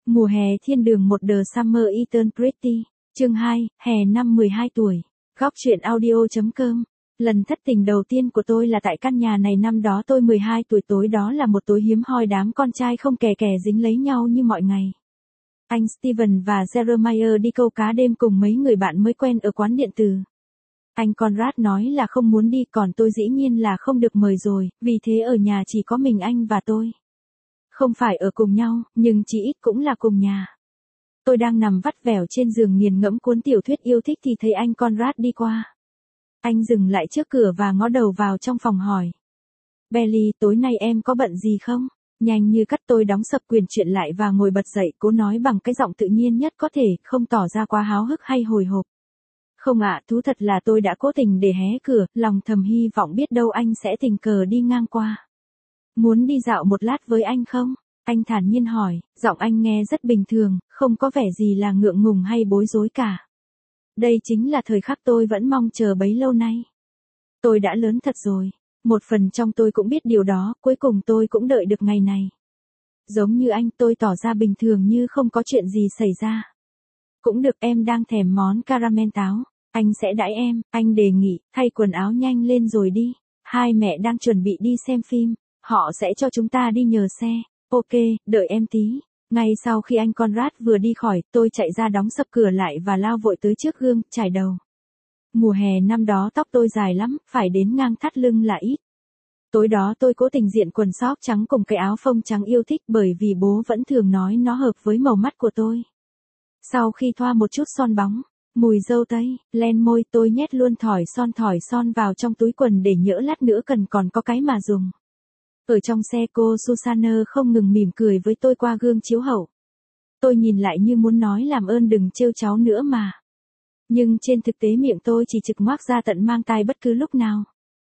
Mùa hè thiên đường một The Summer Eternal Pretty, chương 2, hè năm 12 tuổi. Góc truyện audio.com. Lần thất tình đầu tiên của tôi là tại căn nhà này năm đó tôi 12 tuổi, tối đó là một tối hiếm hoi, đám con trai không kè kè dính lấy nhau như mọi ngày. Anh Steven và Jeremiah đi câu cá đêm cùng mấy người bạn mới quen ở quán điện tử. Anh Conrad nói là không muốn đi, còn tôi dĩ nhiên là không được mời rồi, vì thế ở nhà chỉ có mình anh và tôi. Không phải ở cùng nhau, nhưng chỉ ít cũng là cùng nhà. Tôi đang nằm vắt vẻo trên giường nghiền ngẫm cuốn tiểu thuyết yêu thích thì thấy anh Conrad đi qua. Anh dừng lại trước cửa và ngó đầu vào trong phòng hỏi. Belly, tối nay em có bận gì không? Nhanh như cắt tôi đóng sập quyển truyện lại và ngồi bật dậy, cố nói bằng cái giọng tự nhiên nhất có thể, không tỏ ra quá háo hức hay hồi hộp. Không ạ, thú thật là tôi đã cố tình để hé cửa, lòng thầm hy vọng biết đâu anh sẽ tình cờ đi ngang qua. Muốn đi dạo một lát với anh không? Anh thản nhiên hỏi, giọng anh nghe rất bình thường, không có vẻ gì là ngượng ngùng hay bối rối cả. Đây chính là thời khắc tôi vẫn mong chờ bấy lâu nay. Tôi đã lớn thật rồi. Một phần trong tôi cũng biết điều đó, cuối cùng tôi cũng đợi được ngày này. Giống như anh, tôi tỏ ra bình thường như không có chuyện gì xảy ra. Cũng được, em đang thèm món caramel táo. Anh sẽ đãi em, anh đề nghị, thay quần áo nhanh lên rồi đi. Hai mẹ đang chuẩn bị đi xem phim, họ sẽ cho chúng ta đi nhờ xe. Ok, đợi em tí. Ngay sau khi anh Conrad vừa đi khỏi, tôi chạy ra đóng sập cửa lại và lao vội tới trước gương, chải đầu. Mùa hè năm đó tóc tôi dài lắm, phải đến ngang thắt lưng là ít. Tối đó tôi cố tình diện quần sóc trắng cùng cái áo phông trắng yêu thích bởi vì bố vẫn thường nói nó hợp với màu mắt của tôi. Sau khi thoa một chút son bóng, mùi dâu tây, len môi, tôi nhét luôn thỏi son vào trong túi quần để nhỡ lát nữa cần còn có cái mà dùng. Ở trong xe cô Susanna không ngừng mỉm cười với tôi qua gương chiếu hậu. Tôi nhìn lại như muốn nói làm ơn đừng trêu cháu nữa mà. Nhưng trên thực tế miệng tôi chỉ trực ngoác ra tận mang tai bất cứ lúc nào.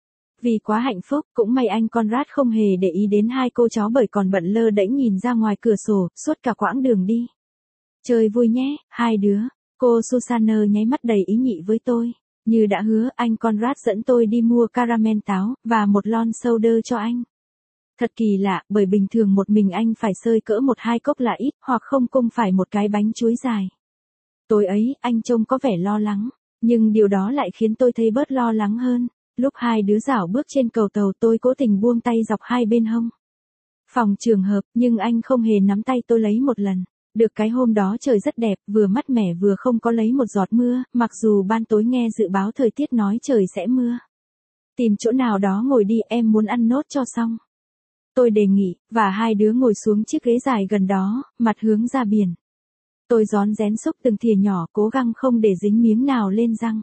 Vì quá hạnh phúc, cũng may anh Conrad không hề để ý đến hai cô cháu bởi còn bận lơ đễnh nhìn ra ngoài cửa sổ, suốt cả quãng đường đi. Chơi vui nhé, hai đứa. Cô Susanna nháy mắt đầy ý nhị với tôi. Như đã hứa, anh Conrad dẫn tôi đi mua caramel táo, và một lon soda cho anh. Thật kỳ lạ, bởi bình thường một mình anh phải xơi cỡ 1-2 cốc là ít, hoặc không cũng phải một cái bánh chuối dài. Tối ấy, anh trông có vẻ lo lắng, nhưng điều đó lại khiến tôi thấy bớt lo lắng hơn. Lúc hai đứa rảo bước trên cầu tàu, tôi cố tình buông tay dọc hai bên hông. Phòng trường hợp, nhưng anh không hề nắm tay tôi lấy một lần. Được cái hôm đó trời rất đẹp, vừa mát mẻ vừa không có lấy một giọt mưa, mặc dù ban tối nghe dự báo thời tiết nói trời sẽ mưa. Tìm chỗ nào đó ngồi đi, em muốn ăn nốt cho xong. Tôi đề nghị, và hai đứa ngồi xuống chiếc ghế dài gần đó, mặt hướng ra biển. Tôi rón rén xúc từng thìa nhỏ, cố gắng không để dính miếng nào lên răng.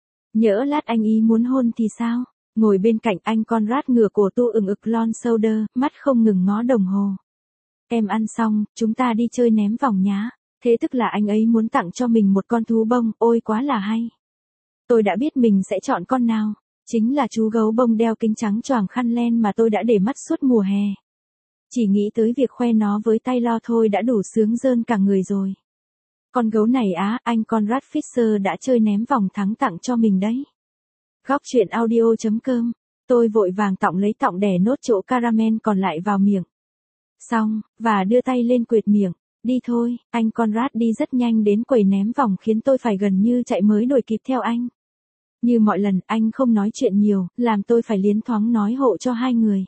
Nhỡ lát anh ý muốn hôn thì sao? Ngồi bên cạnh anh Conrad ngửa cổ tu ừng ực lon soda, mắt không ngừng ngó đồng hồ. Em ăn xong, chúng ta đi chơi ném vòng nhá. Thế tức là anh ấy muốn tặng cho mình một con thú bông, ôi quá là hay. Tôi đã biết mình sẽ chọn con nào. Chính là chú gấu bông đeo kính trắng choàng khăn len mà tôi đã để mắt suốt mùa hè. Chỉ nghĩ tới việc khoe nó với tay lo thôi đã đủ sướng rơn cả người rồi. Con gấu này á, anh Conrad Fisher đã chơi ném vòng thắng tặng cho mình đấy. Góc truyện audio.com. Tôi vội vàng tọng đẻ nốt chỗ caramel còn lại vào miệng. Xong, và đưa tay lên quệt miệng. Đi thôi, anh Conrad đi rất nhanh đến quầy ném vòng khiến tôi phải gần như chạy mới đuổi kịp theo anh. Như mọi lần, anh không nói chuyện nhiều, làm tôi phải liến thoáng nói hộ cho hai người.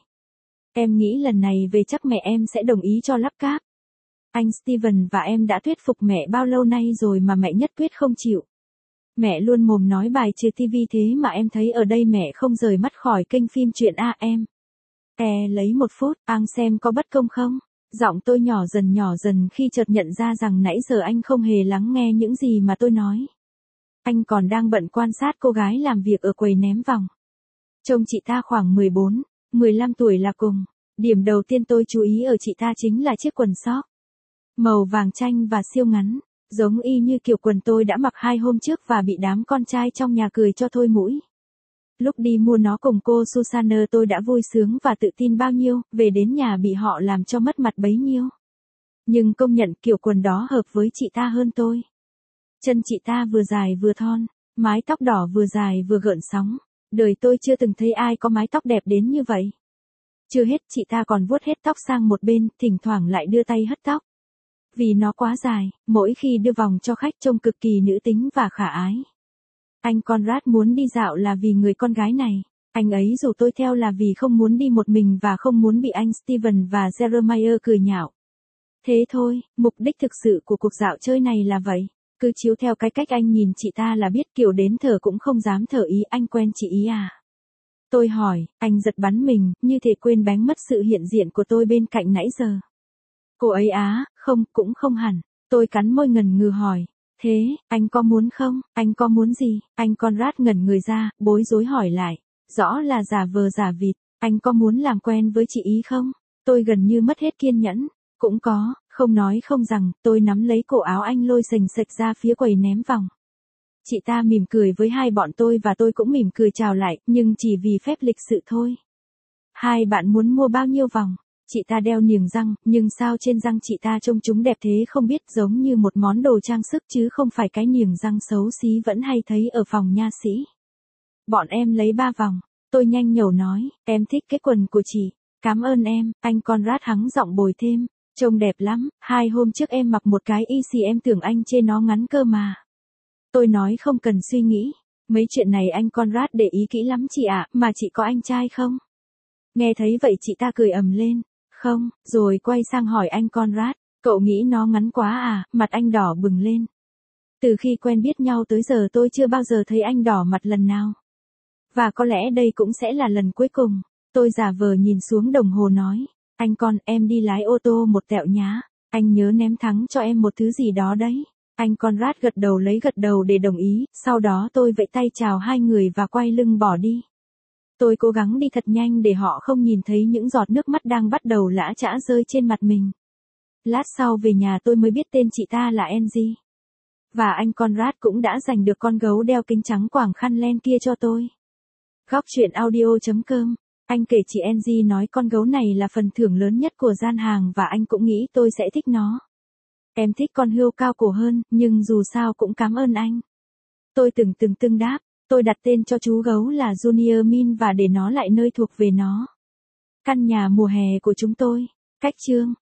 Em nghĩ lần này về chắc mẹ em sẽ đồng ý cho lắp cáp. Anh Steven và em đã thuyết phục mẹ bao lâu nay rồi mà mẹ nhất quyết không chịu. Mẹ luôn mồm nói bài trừ tivi thế mà em thấy ở đây mẹ không rời mắt khỏi kênh phim truyện a em. Lấy một phút, anh xem có bất công không? Giọng tôi nhỏ dần khi chợt nhận ra rằng nãy giờ anh không hề lắng nghe những gì mà tôi nói. Anh còn đang bận quan sát cô gái làm việc ở quầy ném vòng. Trông chị ta khoảng 14-15 tuổi là cùng. Điểm đầu tiên tôi chú ý ở chị ta chính là chiếc quần sóc. Màu vàng chanh và siêu ngắn, giống y như kiểu quần tôi đã mặc 2 hôm trước và bị đám con trai trong nhà cười cho thôi mũi. Lúc đi mua nó cùng cô Susanna tôi đã vui sướng và tự tin bao nhiêu, về đến nhà bị họ làm cho mất mặt bấy nhiêu. Nhưng công nhận kiểu quần đó hợp với chị ta hơn tôi. Chân chị ta vừa dài vừa thon, mái tóc đỏ vừa dài vừa gợn sóng. Đời tôi chưa từng thấy ai có mái tóc đẹp đến như vậy. Chưa hết, chị ta còn vuốt hết tóc sang một bên, thỉnh thoảng lại đưa tay hất tóc. Vì nó quá dài, mỗi khi đưa vòng cho khách trông cực kỳ nữ tính và khả ái. Anh Conrad muốn đi dạo là vì người con gái này. Anh ấy rủ tôi theo là vì không muốn đi một mình và không muốn bị anh Steven và Jeremiah cười nhạo. Thế thôi, mục đích thực sự của cuộc dạo chơi này là vậy. Cứ chiếu theo cái cách anh nhìn chị ta là biết kiểu đến thở cũng không dám thở ý anh quen chị ý à. Tôi hỏi, anh giật bắn mình, như thể quên bén mất sự hiện diện của tôi bên cạnh nãy giờ. Cô ấy á, không, cũng không hẳn. Tôi cắn môi ngần ngừ hỏi. Thế, anh có muốn không? Anh có muốn gì? Anh Conrad ngẩn người ra, bối rối hỏi lại. Rõ là giả vờ giả vịt. Anh có muốn làm quen với chị ý không? Tôi gần như mất hết kiên nhẫn. Cũng có, không nói không rằng, tôi nắm lấy cổ áo anh lôi sềnh sệch ra phía quầy ném vòng. Chị ta mỉm cười với hai bọn tôi và tôi cũng mỉm cười chào lại, nhưng chỉ vì phép lịch sự thôi. Hai bạn muốn mua bao nhiêu vòng? Chị ta đeo niềng răng, nhưng sao trên răng chị ta trông chúng đẹp thế không biết, giống như một món đồ trang sức chứ không phải cái niềng răng xấu xí vẫn hay thấy ở phòng nha sĩ. Bọn em lấy 3 vòng. Tôi nhanh nhẩu nói, em thích cái quần của chị. Cảm ơn em, anh Conrad hắng giọng bồi thêm. Trông đẹp lắm, 2 hôm trước em mặc một cái y xì em tưởng anh chê nó ngắn cơ mà. Tôi nói không cần suy nghĩ. Mấy chuyện này anh Conrad để ý kỹ lắm chị ạ, mà chị có anh trai không? Nghe thấy vậy chị ta cười ầm lên. Không, rồi quay sang hỏi anh Conrad, cậu nghĩ nó ngắn quá à, mặt anh đỏ bừng lên. Từ khi quen biết nhau tới giờ tôi chưa bao giờ thấy anh đỏ mặt lần nào. Và có lẽ đây cũng sẽ là lần cuối cùng. Tôi giả vờ nhìn xuống đồng hồ nói, anh con, em đi lái ô tô một tẹo nhá, anh nhớ ném thắng cho em một thứ gì đó đấy. Anh Conrad gật đầu để đồng ý, sau đó tôi vẫy tay chào hai người và quay lưng bỏ đi. Tôi cố gắng đi thật nhanh để họ không nhìn thấy những giọt nước mắt đang bắt đầu lã chã rơi trên mặt mình. Lát sau về nhà tôi mới biết tên chị ta là Angie. Và anh Conrad cũng đã giành được con gấu đeo kính trắng quàng khăn len kia cho tôi. Góc truyện audio.com. Anh kể chị Angie nói con gấu này là phần thưởng lớn nhất của gian hàng và anh cũng nghĩ tôi sẽ thích nó. Em thích con hươu cao cổ hơn, nhưng dù sao cũng cảm ơn anh. Tôi từng đáp, tôi đặt tên cho chú gấu là Junior Min và để nó lại nơi thuộc về nó. Căn nhà mùa hè của chúng tôi. Cách chương.